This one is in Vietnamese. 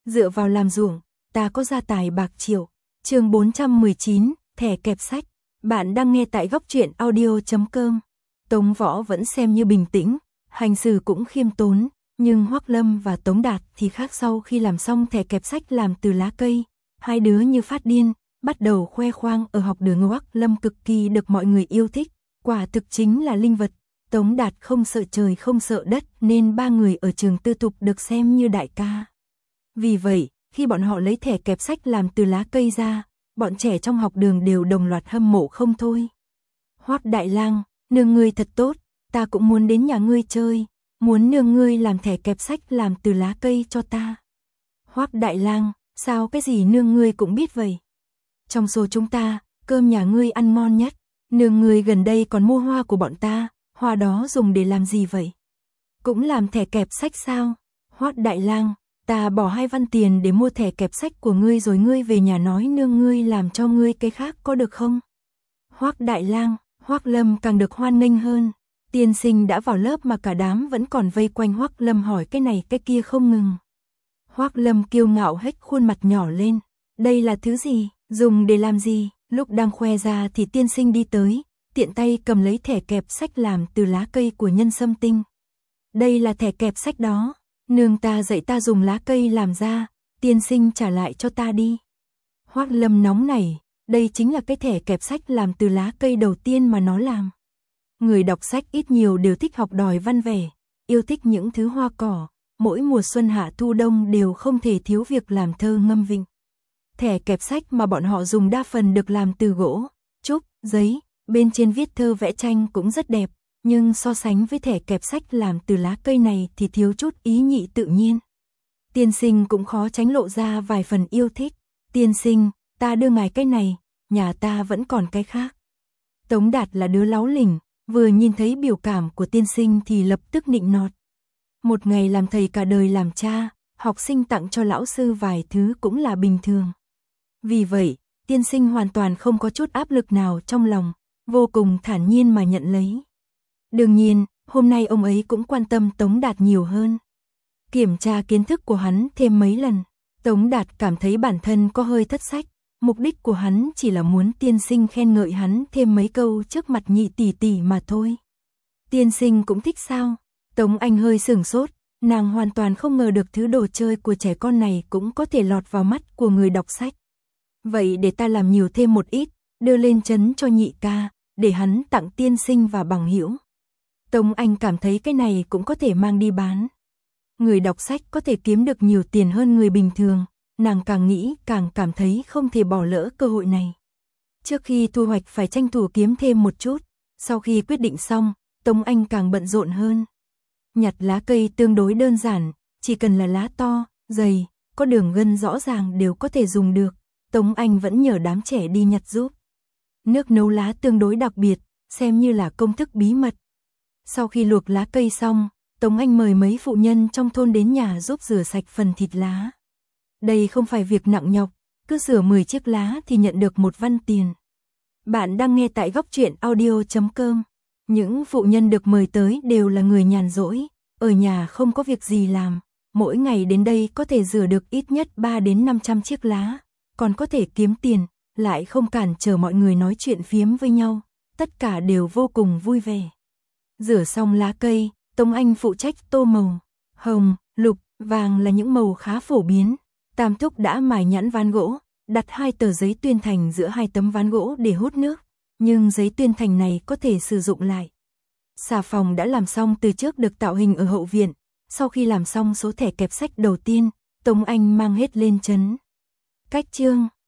Dựa vào làm ruộng, ta có gia tài bạc triệu. Chương 419, thẻ kẹp sách. Bạn đang nghe tại góc truyện audio.com. Tống Võ vẫn xem như bình tĩnh, hành xử cũng khiêm tốn, nhưng Hoắc Lâm và Tống Đạt thì khác. Sau khi làm xong thẻ kẹp sách làm từ lá cây, hai đứa như phát điên, bắt đầu khoe khoang ở học đường. Hoắc Lâm cực kỳ được mọi người yêu thích, quả thực chính là linh vật. Tống Đạt không sợ trời không sợ đất nên ba người ở trường tư thục được xem như đại ca. Vì vậy, khi bọn họ lấy thẻ kẹp sách làm từ lá cây ra, bọn trẻ trong học đường đều đồng loạt hâm mộ không thôi. Hoắc đại lang, nương ngươi thật tốt, ta cũng muốn đến nhà ngươi chơi, muốn nương ngươi làm thẻ kẹp sách làm từ lá cây cho ta. Hoắc đại lang, sao cái gì nương ngươi cũng biết vậy? Trong số chúng ta, cơm nhà ngươi ăn ngon nhất, nương ngươi gần đây còn mua hoa của bọn ta, hoa đó dùng để làm gì vậy? Cũng làm thẻ kẹp sách sao? Hoắc đại lang, ta bỏ 2 văn tiền để mua thẻ kẹp sách của ngươi rồi ngươi về nhà nói nương ngươi làm cho ngươi cái khác có được không? Hoắc đại lang, Hoắc Lâm càng được hoan nghênh hơn. Tiên sinh đã vào lớp mà cả đám vẫn còn vây quanh Hoắc Lâm hỏi cái này cái kia không ngừng. Hoắc Lâm kiêu ngạo hếch khuôn mặt nhỏ lên. Đây là thứ gì? Dùng để làm gì? Lúc đang khoe ra thì tiên sinh đi tới, tiện tay cầm lấy thẻ kẹp sách làm từ lá cây của nhân sâm tinh. Đây là thẻ kẹp sách đó, nương ta dạy ta dùng lá cây làm ra, tiên sinh trả lại cho ta đi. Hoắc Lâm nóng nảy, đây chính là cái thẻ kẹp sách làm từ lá cây đầu tiên mà nó làm. Người đọc sách ít nhiều đều thích học đòi văn vẻ, yêu thích những thứ hoa cỏ, mỗi mùa xuân hạ thu đông đều không thể thiếu việc làm thơ ngâm vịnh. Thẻ kẹp sách mà bọn họ dùng đa phần được làm từ gỗ, trúc, giấy, bên trên viết thơ vẽ tranh cũng rất đẹp, nhưng so sánh với thẻ kẹp sách làm từ lá cây này thì thiếu chút ý nhị tự nhiên. Tiên sinh cũng khó tránh lộ ra vài phần yêu thích. Tiên sinh, ta đưa ngài cái này, nhà ta vẫn còn cái khác. Tống Đạt là đứa láu lỉnh, vừa nhìn thấy biểu cảm của tiên sinh thì lập tức nịnh nọt. Một ngày làm thầy cả đời làm cha, học sinh tặng cho lão sư vài thứ cũng là bình thường. Vì vậy, tiên sinh hoàn toàn không có chút áp lực nào trong lòng, vô cùng thản nhiên mà nhận lấy. Đương nhiên, hôm nay ông ấy cũng quan tâm Tống Đạt nhiều hơn. Kiểm tra kiến thức của hắn thêm mấy lần, Tống Đạt cảm thấy bản thân có hơi thất sách, mục đích của hắn chỉ là muốn tiên sinh khen ngợi hắn thêm mấy câu trước mặt nhị tỷ tỷ mà thôi. Tiên sinh cũng thích sao? Tống Anh hơi sửng sốt, nàng hoàn toàn không ngờ được thứ đồ chơi của trẻ con này cũng có thể lọt vào mắt của người đọc sách. Vậy để ta làm nhiều thêm một ít, đưa lên trấn cho nhị ca, để hắn tặng tiên sinh và bằng hữu. Tống Anh cảm thấy cái này cũng có thể mang đi bán. Người đọc sách có thể kiếm được nhiều tiền hơn người bình thường, nàng càng nghĩ càng cảm thấy không thể bỏ lỡ cơ hội này. Trước khi thu hoạch phải tranh thủ kiếm thêm một chút, sau khi quyết định xong, Tống Anh càng bận rộn hơn. Nhặt lá cây tương đối đơn giản, chỉ cần là lá to, dày, có đường gân rõ ràng đều có thể dùng được, Tống Anh vẫn nhờ đám trẻ đi nhặt giúp. Nước nấu lá tương đối đặc biệt, xem như là công thức bí mật. Sau khi luộc lá cây xong, Tống Anh mời mấy phụ nhân trong thôn đến nhà giúp rửa sạch phần thịt lá. Đây không phải việc nặng nhọc, cứ rửa 10 chiếc lá thì nhận được 1 văn tiền. Bạn đang nghe tại góc truyện audio.com. Những phụ nhân được mời tới đều là người nhàn rỗi, ở nhà không có việc gì làm, mỗi ngày đến đây có thể rửa được ít nhất 3 đến 500 chiếc lá, còn có thể kiếm tiền, lại không cản trở mọi người nói chuyện phiếm với nhau, tất cả đều vô cùng vui vẻ. Rửa xong lá cây, Tống Anh phụ trách tô màu, hồng, lục, vàng là những màu khá phổ biến. Tam thúc đã mài nhẵn ván gỗ, đặt 2 tờ giấy tuyên thành giữa 2 tấm ván gỗ để hút nước, nhưng giấy tuyên thành này có thể sử dụng lại. Xà phòng đã làm xong từ trước được tạo hình ở hậu viện, sau khi làm xong số thẻ kẹp sách đầu tiên, Tống Anh mang hết lên trấn. Cách chương